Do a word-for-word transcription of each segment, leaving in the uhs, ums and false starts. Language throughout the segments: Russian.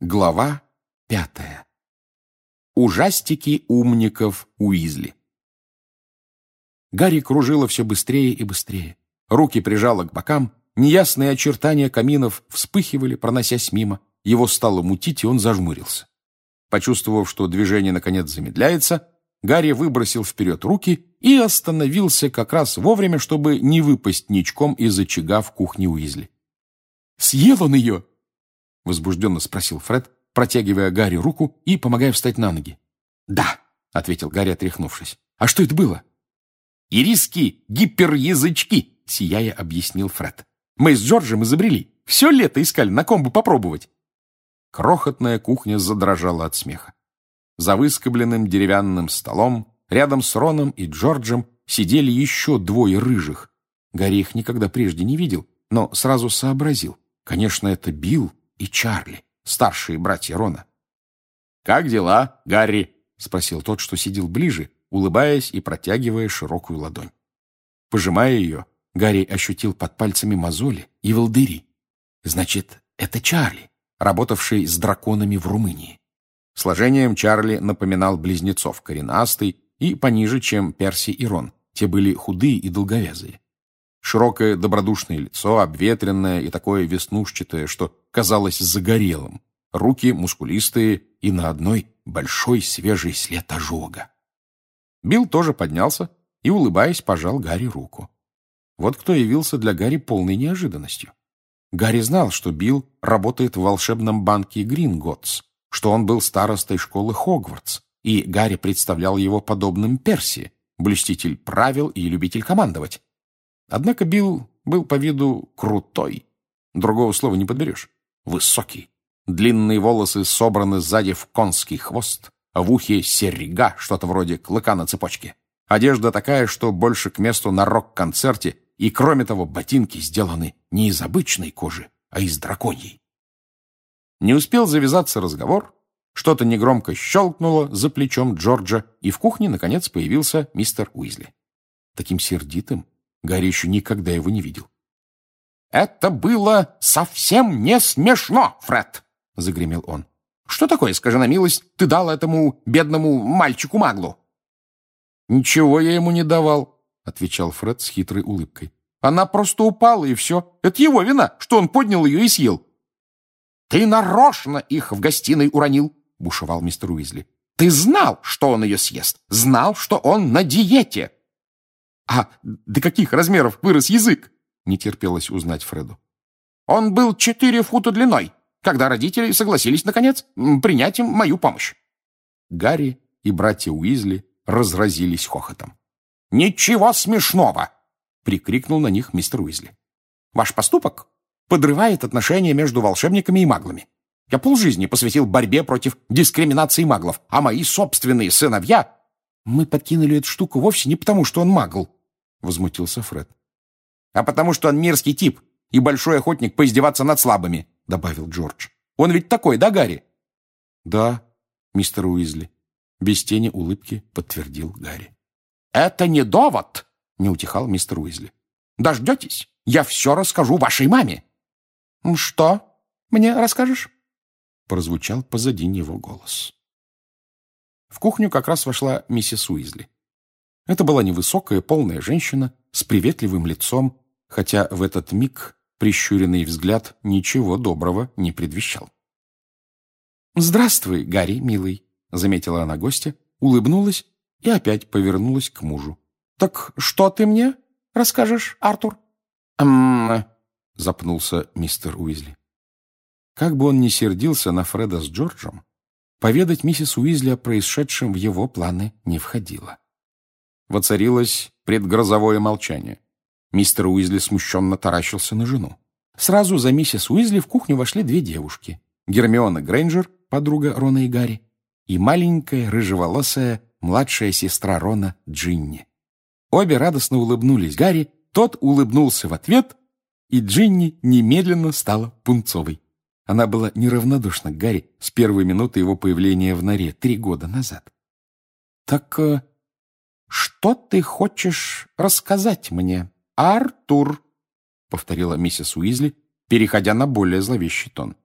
Глава пятая. Ужастики умников Уизли. Гарри кружило все быстрее и быстрее. Руки прижало к бокам, неясные очертания каминов вспыхивали, проносясь мимо. Его стало мутить, и он зажмурился. Почувствовав, что движение наконец замедляется, Гарри выбросил вперед руки и остановился как раз вовремя, чтобы не выпасть ничком из очага в кухне Уизли. «Съел он ее?» — возбужденно спросил Фред, протягивая Гарри руку и помогая встать на ноги. «Да», — ответил Гарри, отряхнувшись. «А что это было?» «Ириски гиперязычки», — сияя объяснил Фред. «Мы с Джорджем изобрели. Все лето искали, на ком бы попробовать». Крохотная кухня задрожала от смеха. За выскобленным деревянным столом рядом с Роном и Джорджем сидели еще двое рыжих. Гарри их никогда прежде не видел, но сразу сообразил. Конечно, это Билл и Чарли, старшие братья Рона. «Как дела, Гарри?» — спросил тот, что сидел ближе, улыбаясь и протягивая широкую ладонь. Пожимая ее, Гарри ощутил под пальцами мозоли и волдыри. Значит, это Чарли, работавший с драконами в Румынии. Сложением Чарли напоминал близнецов, коренастый и пониже, чем Перси и Рон. Те были худые и долговязые. Широкое добродушное лицо, обветренное и такое веснушчатое, что казалось загорелым. Руки мускулистые и на одной большой свежий след ожога. Билл тоже поднялся и, улыбаясь, пожал Гарри руку. Вот кто явился для Гарри полной неожиданностью. Гарри знал, что Билл работает в волшебном банке Гринготтс, что он был старостой школы Хогвартс, и Гарри представлял его подобным Перси, блюститель правил и любитель командовать. Однако Билл был по виду крутой, другого слова не подберешь, высокий. Длинные волосы собраны сзади в конский хвост, а в ухе серьга, что-то вроде клыка на цепочке. Одежда такая, что больше к месту на рок-концерте, и, кроме того, ботинки сделаны не из обычной кожи, а из драконьей. Не успел завязаться разговор, что-то негромко щелкнуло за плечом Джорджа, и в кухне, наконец, появился мистер Уизли. Таким сердитым Гарри еще никогда его не видел. «Это было совсем не смешно, Фред!» — загремел он. «Что такое, скажи на милость, ты дал этому бедному мальчику-маглу?» «Ничего я ему не давал», — отвечал Фред с хитрой улыбкой. «Она просто упала, и все. Это его вина, что он поднял ее и съел». «Ты нарочно их в гостиной уронил», — бушевал мистер Уизли. «Ты знал, что он ее съест, знал, что он на диете». «А до каких размеров вырос язык?» — не терпелось узнать Фреду. «Он был четыре фута длиной, когда родители согласились, наконец, принять им мою помощь». Гарри и братья Уизли разразились хохотом. «Ничего смешного!» — прикрикнул на них мистер Уизли. «Ваш поступок подрывает отношения между волшебниками и маглами. Я полжизни посвятил борьбе против дискриминации маглов, а мои собственные сыновья...» «Мы подкинули эту штуку вовсе не потому, что он магл», — возмутился Фред. «А потому, что он мерзкий тип и большой охотник поиздеваться над слабыми», — добавил Джордж. «Он ведь такой, да, Гарри?» «Да, мистер Уизли», — без тени улыбки подтвердил Гарри. «Это не довод», — не утихал мистер Уизли. «Дождетесь, я все расскажу вашей маме». «Что мне расскажешь?» — прозвучал позади него голос. В кухню как раз вошла миссис Уизли. Это была невысокая, полная женщина с приветливым лицом, хотя в этот миг прищуренный взгляд ничего доброго не предвещал. «Здравствуй, Гарри, милый», — заметила она гостя, улыбнулась и опять повернулась к мужу. «Так что ты мне расскажешь, Артур?» «Эм...» — запнулся мистер Уизли. Как бы он ни сердился на Фреда с Джорджем, поведать миссис Уизли о происшедшем в его планы не входило. Воцарилось предгрозовое молчание. Мистер Уизли смущенно таращился на жену. Сразу за миссис Уизли в кухню вошли две девушки. Гермиона Грейнджер, подруга Рона и Гарри, и маленькая рыжеволосая младшая сестра Рона Джинни. Обе радостно улыбнулись Гарри, тот улыбнулся в ответ, и Джинни немедленно стала пунцовой. Она была неравнодушна к Гарри с первой минуты его появления в норе три года назад. «Так э, что ты хочешь рассказать мне, Артур?» — повторила миссис Уизли, переходя на более зловещий тон.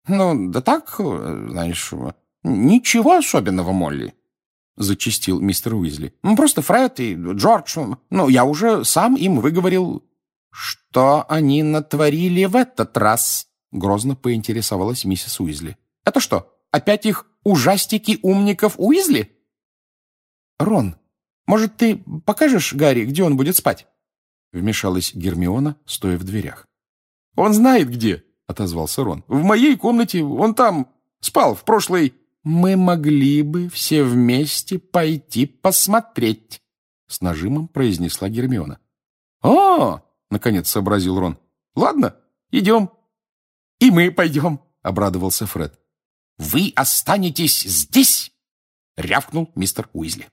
Ну, да так, знаешь, ничего особенного, Молли, зачастил мистер Уизли. Ну, просто Фред и Джордж, ну, я уже сам им выговорил. Что они натворили в этот раз? Грозно поинтересовалась миссис Уизли. Это что, опять их ужастики умников Уизли? Рон, может, ты покажешь Гарри, где он будет спать? Вмешалась Гермиона, стоя в дверях. Он знает где, отозвался Рон. В моей комнате, он там спал в прошлой... Мы могли бы все вместе пойти посмотреть, с нажимом произнесла Гермиона. О, наконец сообразил Рон. Ладно, идем. И мы пойдем, обрадовался Фред. Вы останетесь здесь, рявкнул мистер Уизли.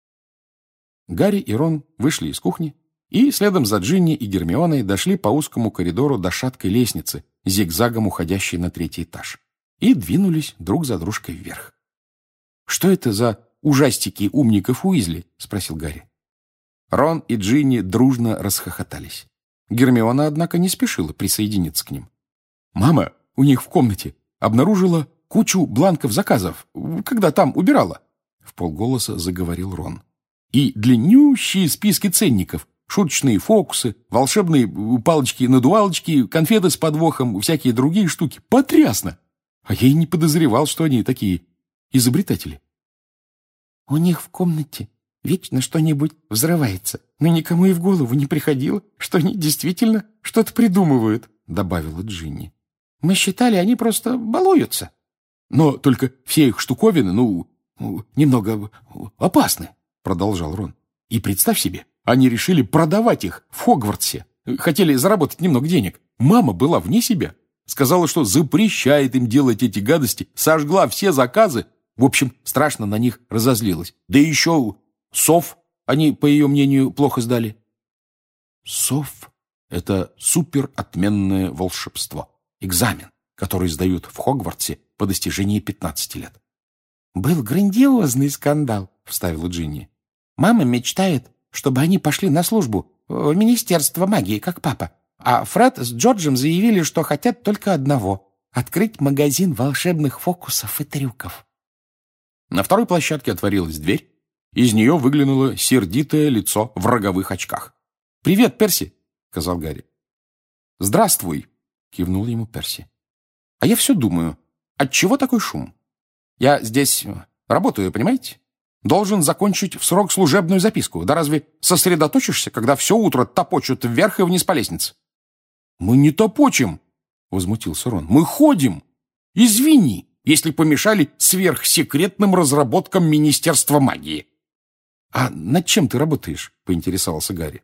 Гарри и Рон вышли из кухни и следом за Джинни и Гермионой дошли по узкому коридору до шаткой лестницы, зигзагом уходящей на третий этаж, и двинулись друг за дружкой вверх. «Что это за ужастики умников Уизли?» — спросил Гарри. Рон и Джинни дружно расхохотались. Гермиона, однако, не спешила присоединиться к ним. «Мама у них в комнате обнаружила кучу бланков заказов, когда там убирала», — вполголоса заговорил Рон. «И длиннющие списки ценников, шуточные фокусы, волшебные палочки-надувалочки, конфеты с подвохом, всякие другие штуки. Потрясно! А я и не подозревал, что они такие изобретатели». «У них в комнате вечно что-нибудь взрывается, но никому и в голову не приходило, что они действительно что-то придумывают», — добавила Джинни. «Мы считали, они просто балуются». «Но только все их штуковины, ну, немного опасны», — продолжал Рон. «И представь себе, они решили продавать их в Хогвартсе. Хотели заработать немного денег. Мама была вне себя. Сказала, что запрещает им делать эти гадости, сожгла все заказы. В общем, страшно на них разозлилась. Да еще сов они, по ее мнению, плохо сдали». Сов — это суперотменное волшебство. Экзамен, который сдают в Хогвартсе по достижении пятнадцати лет. «Был грандиозный скандал», — вставила Джинни. «Мама мечтает, чтобы они пошли на службу в Министерство магии, как папа. А Фред с Джорджем заявили, что хотят только одного — открыть магазин волшебных фокусов и трюков». На второй площадке отворилась дверь. Из нее выглянуло сердитое лицо в роговых очках. «Привет, Перси», — сказал Гарри. «Здравствуй», — кивнул ему Перси. «А я все думаю, отчего такой шум? Я здесь работаю, понимаете? Должен закончить в срок служебную записку. Да разве сосредоточишься, когда все утро топочут вверх и вниз по лестнице?» «Мы не топочем», — возмутился Рон. «Мы ходим. Извини, если помешали сверхсекретным разработкам Министерства магии». «А над чем ты работаешь?» — поинтересовался Гарри.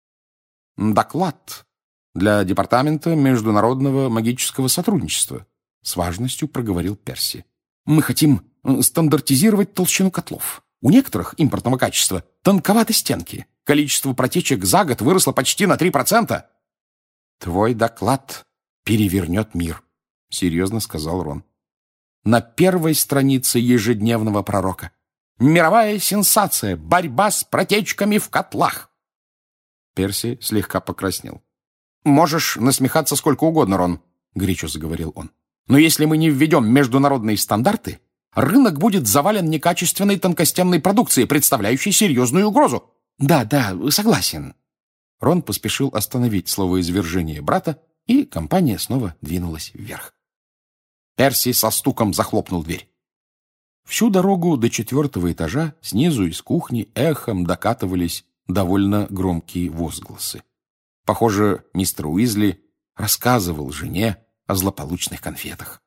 «Доклад для Департамента международного магического сотрудничества», — с важностью проговорил Перси. «Мы хотим стандартизировать толщину котлов. У некоторых импортного качества тонковаты стенки. Количество протечек за год выросло почти на три процента. «Твой доклад перевернет мир», — серьезно сказал Рон. «На первой странице ежедневного пророка. Мировая сенсация. Борьба с протечками в котлах». Перси слегка покраснел. «Можешь насмехаться сколько угодно, Рон», — горячо заговорил он. «Но если мы не введем международные стандарты, рынок будет завален некачественной тонкостенной продукцией, представляющей серьезную угрозу». «Да, да, согласен». Рон поспешил остановить словоизвержение брата, и компания снова двинулась вверх. Перси со стуком захлопнул дверь. Всю дорогу до четвертого этажа снизу из кухни эхом докатывались довольно громкие возгласы. Похоже, мистер Уизли рассказывал жене о злополучных конфетах.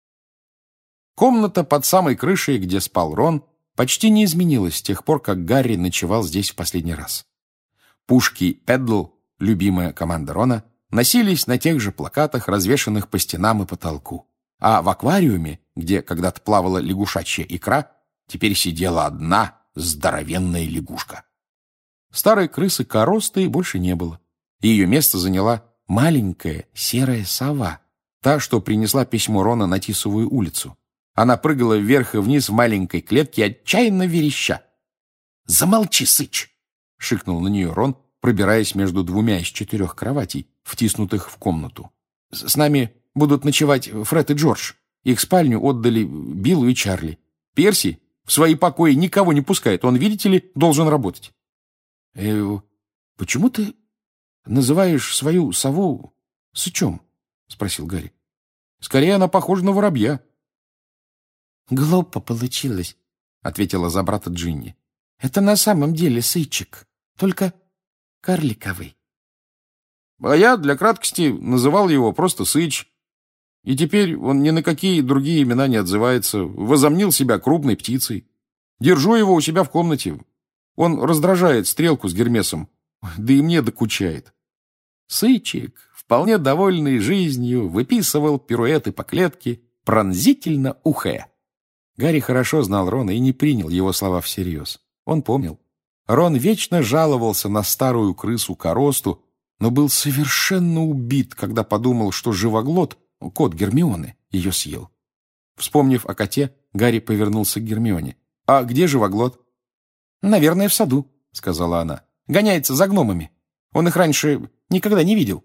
Комната под самой крышей, где спал Рон, почти не изменилась с тех пор, как Гарри ночевал здесь в последний раз. Пушки Педдл, любимая команда Рона, носились на тех же плакатах, развешанных по стенам и потолку. А в аквариуме, где когда-то плавала лягушачья икра, теперь сидела одна здоровенная лягушка. Старой крысы Коросты больше не было. Ее место заняла маленькая серая сова, та, что принесла письмо Рона на Тисовую улицу. Она прыгала вверх и вниз в маленькой клетке, отчаянно вереща. «Замолчи, сыч!» — шикнул на нее Рон, пробираясь между двумя из четырех кроватей, втиснутых в комнату. «С нами будут ночевать Фред и Джордж», Их спальню отдали Биллу и Чарли. Перси в свои покои никого не пускает. Он, видите ли, должен работать. Э, почему ты называешь свою сову сычом? — спросил Гарри. — Скорее, она похожа на воробья. — Глупо получилось, — ответила за брата Джинни. — Это на самом деле сычик, только карликовый. А я для краткости называл его просто Сыч. И теперь он ни на какие другие имена не отзывается. Возомнил себя крупной птицей. Держу его у себя в комнате. Он раздражает Стрелку с Гермесом. Да и мне докучает. Сычик, вполне довольный жизнью, выписывал пируэты по клетке, пронзительно ухая. Гарри хорошо знал Рона и не принял его слова всерьез. Он помнил. Рон вечно жаловался на старую крысу Коросту, но был совершенно убит, когда подумал, что живоглот, кот Гермионы, ее съел. Вспомнив о коте, Гарри повернулся к Гермионе. «А где живоглот?» «Наверное, в саду», — сказала она. «Гоняется за гномами. Он их раньше никогда не видел».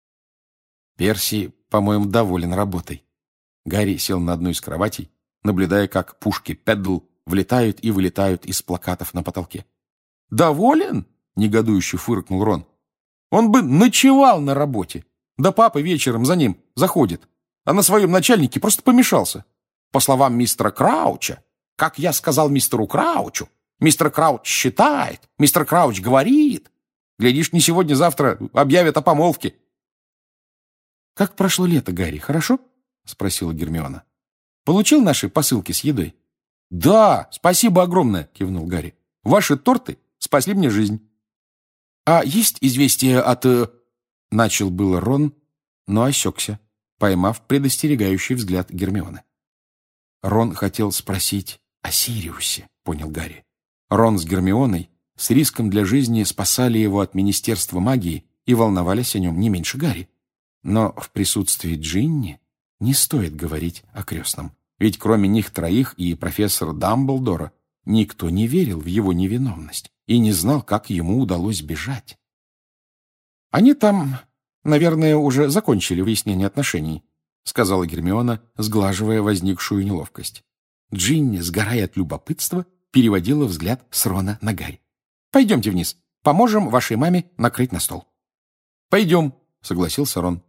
Перси, по-моему, доволен работой. Гарри сел на одну из кроватей, наблюдая, как пушки Педдл влетают и вылетают из плакатов на потолке. «Доволен?» — негодующе фыркнул Рон. «Он бы ночевал на работе. Да папа вечером за ним заходит, а на своем начальнике просто помешался. По словам мистера Крауча, как я сказал мистеру Краучу, мистер Крауч считает, мистер Крауч говорит. Глядишь, не сегодня-завтра объявят о помолвке». «Как прошло лето, Гарри, хорошо?» — спросила Гермиона. «Получил наши посылки с едой?» «Да, спасибо огромное», — кивнул Гарри. «Ваши торты спасли мне жизнь». «А есть известие от...» — начал было Рон, но осекся, поймав предостерегающий взгляд Гермионы. Рон хотел спросить о Сириусе, понял Гарри. Рон с Гермионой с риском для жизни спасали его от Министерства магии и волновались о нем не меньше Гарри. Но в присутствии Джинни не стоит говорить о крестном, ведь кроме них троих и профессора Дамблдора никто не верил в его невиновность и не знал, как ему удалось бежать. «Они там, наверное, уже закончили выяснение отношений», — сказала Гермиона, сглаживая возникшую неловкость. Джинни, сгорая от любопытства, переводила взгляд с Рона на Гарри. «Пойдемте вниз. Поможем вашей маме накрыть на стол». «Пойдем», — согласился Рон.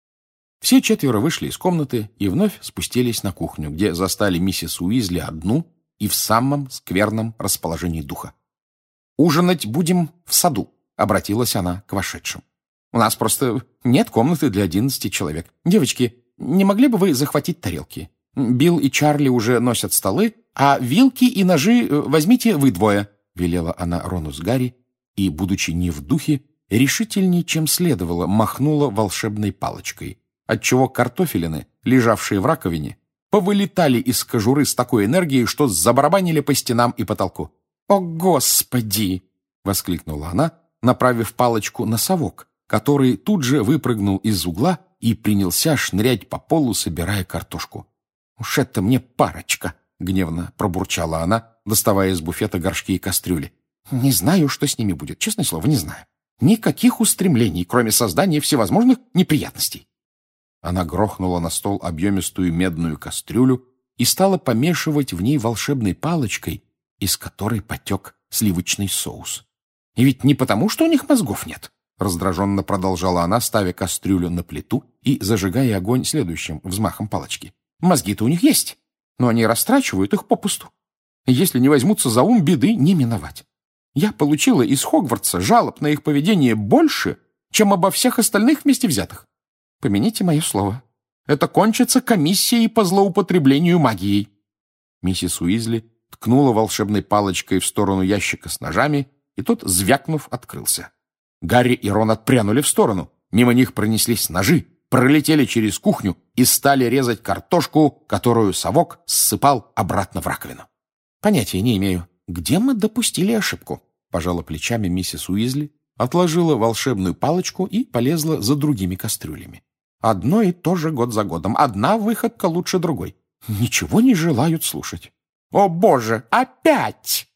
Все четверо вышли из комнаты и вновь спустились на кухню, где застали миссис Уизли одну и в самом скверном расположении духа. «Ужинать будем в саду», — обратилась она к вошедшим. «У нас просто нет комнаты для одиннадцати человек. Девочки, не могли бы вы захватить тарелки? Билл и Чарли уже носят столы, а вилки и ножи возьмите вы двое», — велела она Рону с Гарри, и, будучи не в духе, решительнее, чем следовало, махнула волшебной палочкой, отчего картофелины, лежавшие в раковине, повылетали из кожуры с такой энергией, что забарабанили по стенам и потолку. «О, Господи!» — воскликнула она, направив палочку на совок, который тут же выпрыгнул из угла и принялся шнырять по полу, собирая картошку. «Уж это мне парочка!» — гневно пробурчала она, доставая из буфета горшки и кастрюли. «Не знаю, что с ними будет, честное слово, не знаю. Никаких устремлений, кроме создания всевозможных неприятностей». Она грохнула на стол объемистую медную кастрюлю и стала помешивать в ней волшебной палочкой, из которой потек сливочный соус. «И ведь не потому, что у них мозгов нет», — раздраженно продолжала она, ставя кастрюлю на плиту и зажигая огонь следующим взмахом палочки. «Мозги-то у них есть, но они растрачивают их попусту. Если не возьмутся за ум, беды не миновать. Я получила из Хогвартса жалоб на их поведение больше, чем обо всех остальных вместе взятых. Помяните мое слово. Это кончится комиссией по злоупотреблению магией». Миссис Уизли ткнула волшебной палочкой в сторону ящика с ножами, и тот, звякнув, открылся. Гарри и Рон отпрянули в сторону. Мимо них пронеслись ножи, пролетели через кухню и стали резать картошку, которую совок ссыпал обратно в раковину. «Понятия не имею, где мы допустили ошибку», — пожала плечами миссис Уизли, отложила волшебную палочку и полезла за другими кастрюлями. Одно и то же год за годом. Одна выходка лучше другой. Ничего не желают слушать. «О, Боже, опять!»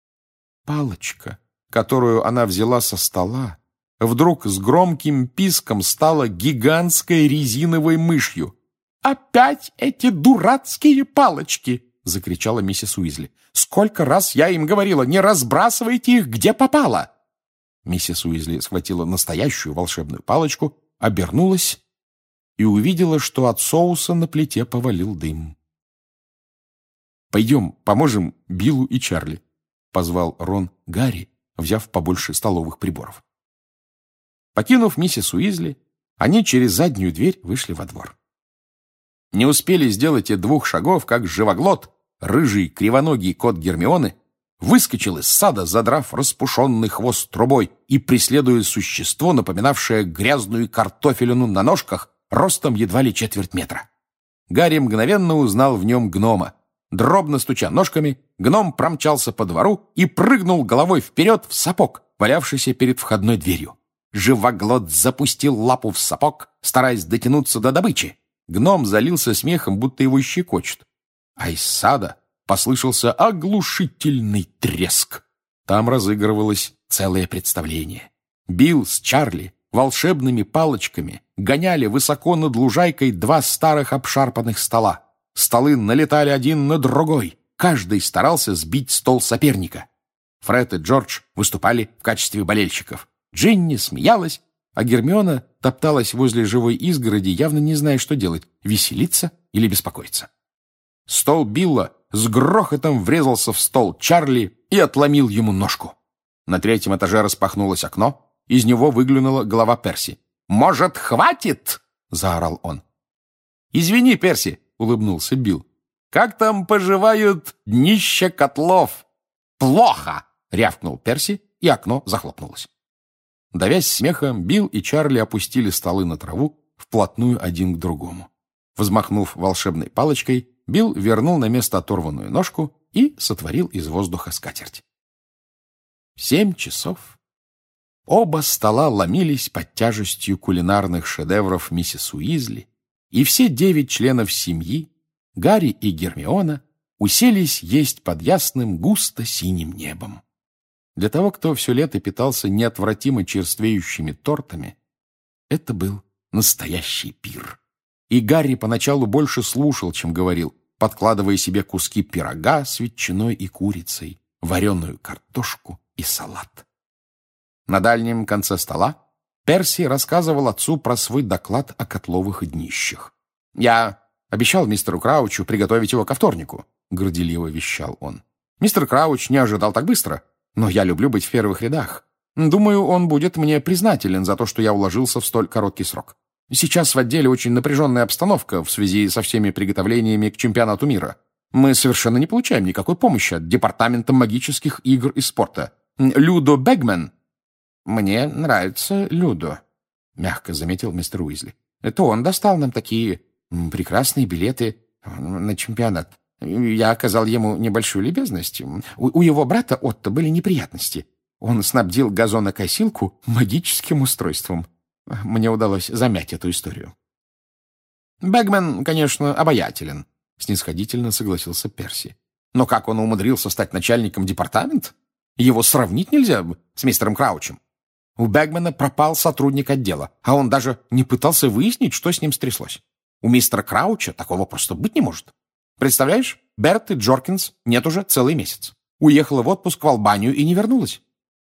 Палочка, которую она взяла со стола, вдруг с громким писком стала гигантской резиновой мышью. «Опять эти дурацкие палочки!» — закричала миссис Уизли. «Сколько раз я им говорила, не разбрасывайте их, где попало!» Миссис Уизли схватила настоящую волшебную палочку, обернулась и увидела, что от соуса на плите повалил дым. «Пойдем, поможем Биллу и Чарли», — позвал Рон Гарри, взяв побольше столовых приборов. Покинув миссис Уизли, они через заднюю дверь вышли во двор. Не успели сделать и двух шагов, как живоглот, рыжий кривоногий кот Гермионы, выскочил из сада, задрав распушенный хвост трубой и преследуя существо, напоминавшее грязную картофелину на ножках, ростом едва ли четверть метра. Гарри мгновенно узнал в нем гнома. Дробно стуча ножками, гном промчался по двору и прыгнул головой вперед в сапог, валявшийся перед входной дверью. Живоглот запустил лапу в сапог, стараясь дотянуться до добычи. Гном залился смехом, будто его щекочет. А из сада послышался оглушительный треск. Там разыгрывалось целое представление. Билл с Чарли волшебными палочками гоняли высоко над лужайкой два старых обшарпанных стола. Столы налетали один на другой. Каждый старался сбить стол соперника. Фред и Джордж выступали в качестве болельщиков. Джинни смеялась, а Гермиона топталась возле живой изгороди, явно не зная, что делать — веселиться или беспокоиться. Стол Билла с грохотом врезался в стол Чарли и отломил ему ножку. На третьем этаже распахнулось окно, из него выглянула голова Перси. «Может, хватит?» — заорал он. «Извини, Перси», — улыбнулся Билл. «Как там поживают днища котлов?» «Плохо!» — рявкнул Перси, и окно захлопнулось. Давясь смехом, Билл и Чарли опустили столы на траву вплотную один к другому. Взмахнув волшебной палочкой, Билл вернул на место оторванную ножку и сотворил из воздуха скатерть. В семь часов оба стола ломились под тяжестью кулинарных шедевров миссис Уизли, и все девять членов семьи, Гарри и Гермиона, уселись есть под ясным густо-синим небом. Для того, кто все лето питался неотвратимо черствеющими тортами, это был настоящий пир. И Гарри поначалу больше слушал, чем говорил, подкладывая себе куски пирога с ветчиной и курицей, вареную картошку и салат. На дальнем конце стола Перси рассказывал отцу про свой доклад о котловых днищах. «Я обещал мистеру Краучу приготовить его ко вторнику», — горделиво вещал он. «Мистер Крауч не ожидал так быстро, но я люблю быть в первых рядах. Думаю, он будет мне признателен за то, что я уложился в столь короткий срок. Сейчас в отделе очень напряженная обстановка в связи со всеми приготовлениями к чемпионату мира. Мы совершенно не получаем никакой помощи от Департамента магических игр и спорта. Людо Бэгмен...» «Мне нравится Людо», — мягко заметил мистер Уизли. «Это он достал нам такие прекрасные билеты на чемпионат. Я оказал ему небольшую любезность. У, у его брата Отто были неприятности. Он снабдил газонокосилку магическим устройством. Мне удалось замять эту историю». «Бэгмен, конечно, обаятелен», — снисходительно согласился Перси. «Но как он умудрился стать начальником департамента? Его сравнить нельзя с мистером Краучем. У Бэгмена пропал сотрудник отдела, а он даже не пытался выяснить, что с ним стряслось. У мистера Крауча такого просто быть не может. Представляешь, Берты Джоркинс нет уже целый месяц. Уехала в отпуск в Албанию и не вернулась».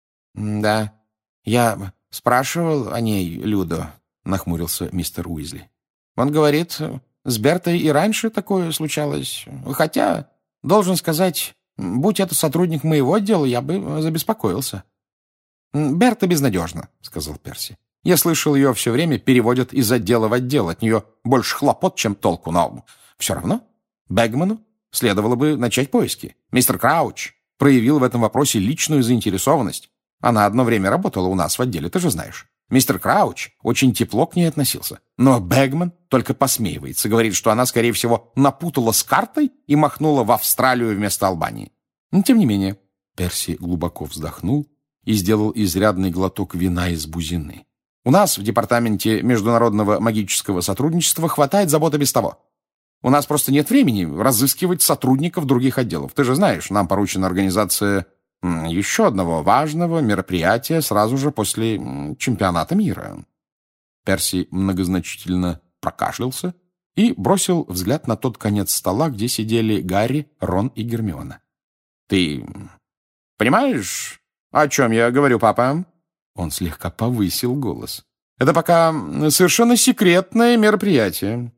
«Да, я спрашивал о ней Людо», — нахмурился мистер Уизли. «Он говорит, с Бертой и раньше такое случалось. Хотя, должен сказать, будь это сотрудник моего отдела, я бы забеспокоился». «Берта безнадежна», — сказал Перси. «Я слышал, ее все время переводят из отдела в отдел. От нее больше хлопот, чем толку, но все равно Бэгману следовало бы начать поиски. Мистер Крауч проявил в этом вопросе личную заинтересованность. Она одно время работала у нас в отделе, ты же знаешь. Мистер Крауч очень тепло к ней относился. Но Бэгман только посмеивается, говорит, что она, скорее всего, напутала с картой и махнула в Австралию вместо Албании. Но, тем не менее, Перси глубоко вздохнул и сделал изрядный глоток вина из бузины. У нас в департаменте международного магического сотрудничества хватает заботы без того. У нас просто нет времени разыскивать сотрудников других отделов. Ты же знаешь, нам поручена организация еще одного важного мероприятия сразу же после чемпионата мира». Перси многозначительно прокашлялся и бросил взгляд на тот конец стола, где сидели Гарри, Рон и Гермиона. «Ты понимаешь, о чем я говорю, папа?» Он слегка повысил голос. «Это пока совершенно секретное мероприятие».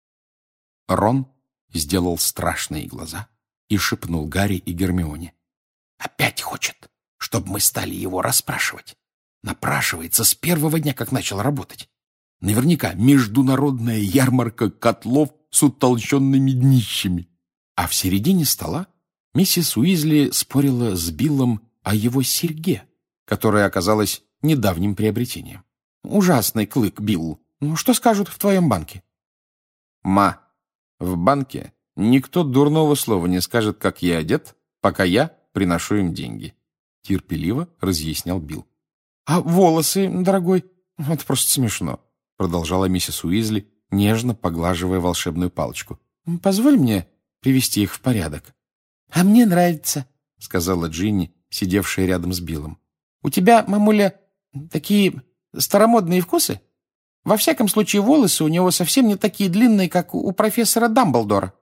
Рон сделал страшные глаза и шепнул Гарри и Гермионе. «Опять хочет, чтобы мы стали его расспрашивать. Напрашивается с первого дня, как начал работать. Наверняка международная ярмарка котлов с утолщенными днищами». А в середине стола миссис Уизли спорила с Биллом о его серьге, которая оказалась недавним приобретением. «Ужасный клык, Билл. Ну, что скажут в твоем банке?» «Ма, в банке никто дурного слова не скажет, как я одет, пока я приношу им деньги», — терпеливо разъяснял Билл. «А волосы, дорогой, это просто смешно», — продолжала миссис Уизли, нежно поглаживая волшебную палочку. «Позволь мне привести их в порядок». «А мне нравится», — сказала Джинни, сидевшая рядом с Биллом. «У тебя, мамуля, такие старомодные вкусы? Во всяком случае, волосы у него совсем не такие длинные, как у профессора Дамблдора».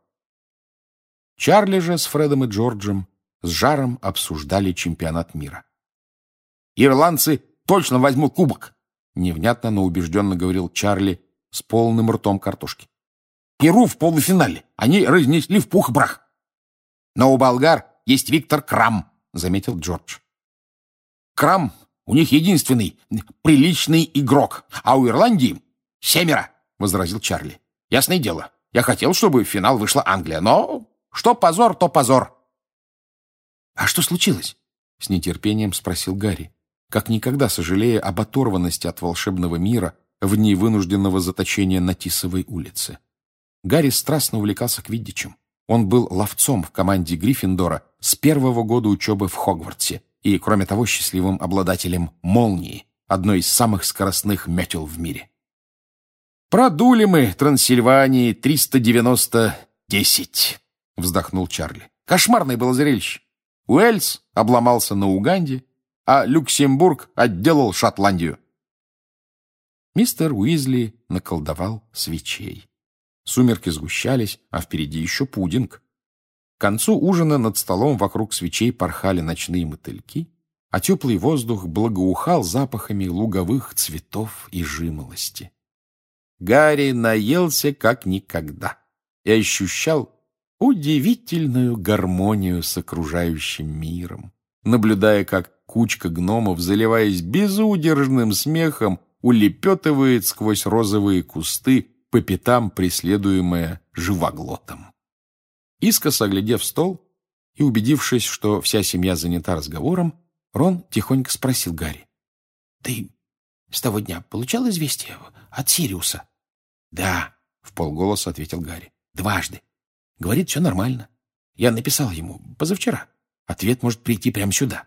Чарли же с Фредом и Джорджем с жаром обсуждали чемпионат мира. «Ирландцы точно возьмут кубок!» — невнятно, но убежденно говорил Чарли с полным ртом картошки. «Перу в полуфинале они разнесли в пух и прах. Но у болгар есть Виктор Крам», — заметил Джордж. «Крам у них единственный приличный игрок, а у Ирландии семеро», — возразил Чарли. «Ясное дело, я хотел, чтобы в финал вышла Англия, но что позор, то позор». «А что случилось?» — с нетерпением спросил Гарри, как никогда сожалея об оторванности от волшебного мира в дни вынужденного заточения на Тисовой улице. Гарри страстно увлекался квиддичем. Он был ловцом в команде Гриффиндора с первого года учебы в Хогвартсе и, кроме того, счастливым обладателем молнии, одной из самых скоростных метел в мире. «Продули мы Трансильвании триста девяносто десять», — вздохнул Чарли. «Кошмарное было зрелище. Уэльс обломался на Уганде, а Люксембург отделал Шотландию». Мистер Уизли наколдовал свечей. Сумерки сгущались, а впереди еще пудинг. К концу ужина над столом вокруг свечей порхали ночные мотыльки, а теплый воздух благоухал запахами луговых цветов и жимолости. Гарри наелся как никогда и ощущал удивительную гармонию с окружающим миром, наблюдая, как кучка гномов, заливаясь безудержным смехом, улепетывает сквозь розовые кусты, по пятам преследуемая живоглотом. Искоса оглядев стол и убедившись, что вся семья занята разговором, Рон тихонько спросил Гарри: «Ты с того дня получал известие от Сириуса?» «Да», — вполголоса ответил Гарри, — «дважды. Говорит, все нормально. Я написал ему позавчера. Ответ может прийти прямо сюда».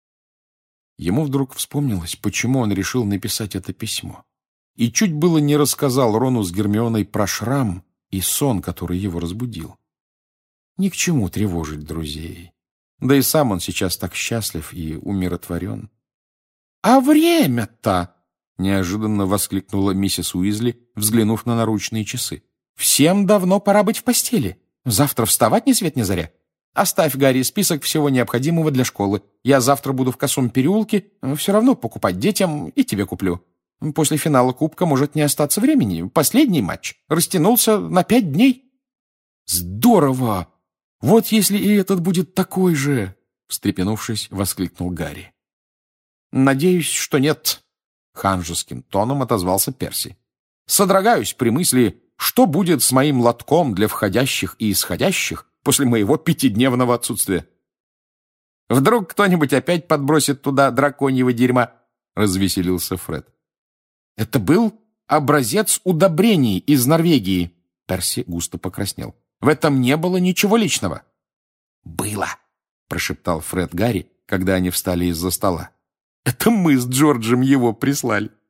Ему вдруг вспомнилось, почему он решил написать это письмо. И чуть было не рассказал Рону с Гермионой про шрам и сон, который его разбудил. Ни к чему тревожить друзей. Да и сам он сейчас так счастлив и умиротворен. «А время-то!» — неожиданно воскликнула миссис Уизли, взглянув на наручные часы. «Всем давно пора быть в постели. Завтра вставать ни свет ни заря. Оставь, Гарри, список всего необходимого для школы. Я завтра буду в Косом переулке, все равно покупать детям и тебе куплю. После финала Кубка может не остаться времени. Последний матч растянулся на пять дней». «Здорово! Вот если и этот будет такой же!» — встрепенувшись, воскликнул Гарри. «Надеюсь, что нет», — ханжеским тоном отозвался Перси. «Содрогаюсь при мысли, что будет с моим лотком для входящих и исходящих после моего пятидневного отсутствия. Вдруг кто-нибудь опять подбросит туда драконьего дерьма?» — развеселился Фред. «Это был образец удобрений из Норвегии», — Перси густо покраснел. «В этом не было ничего личного». «Было», — прошептал Фред Гарри, когда они встали из-за стола. «Это мы с Джорджем его прислали».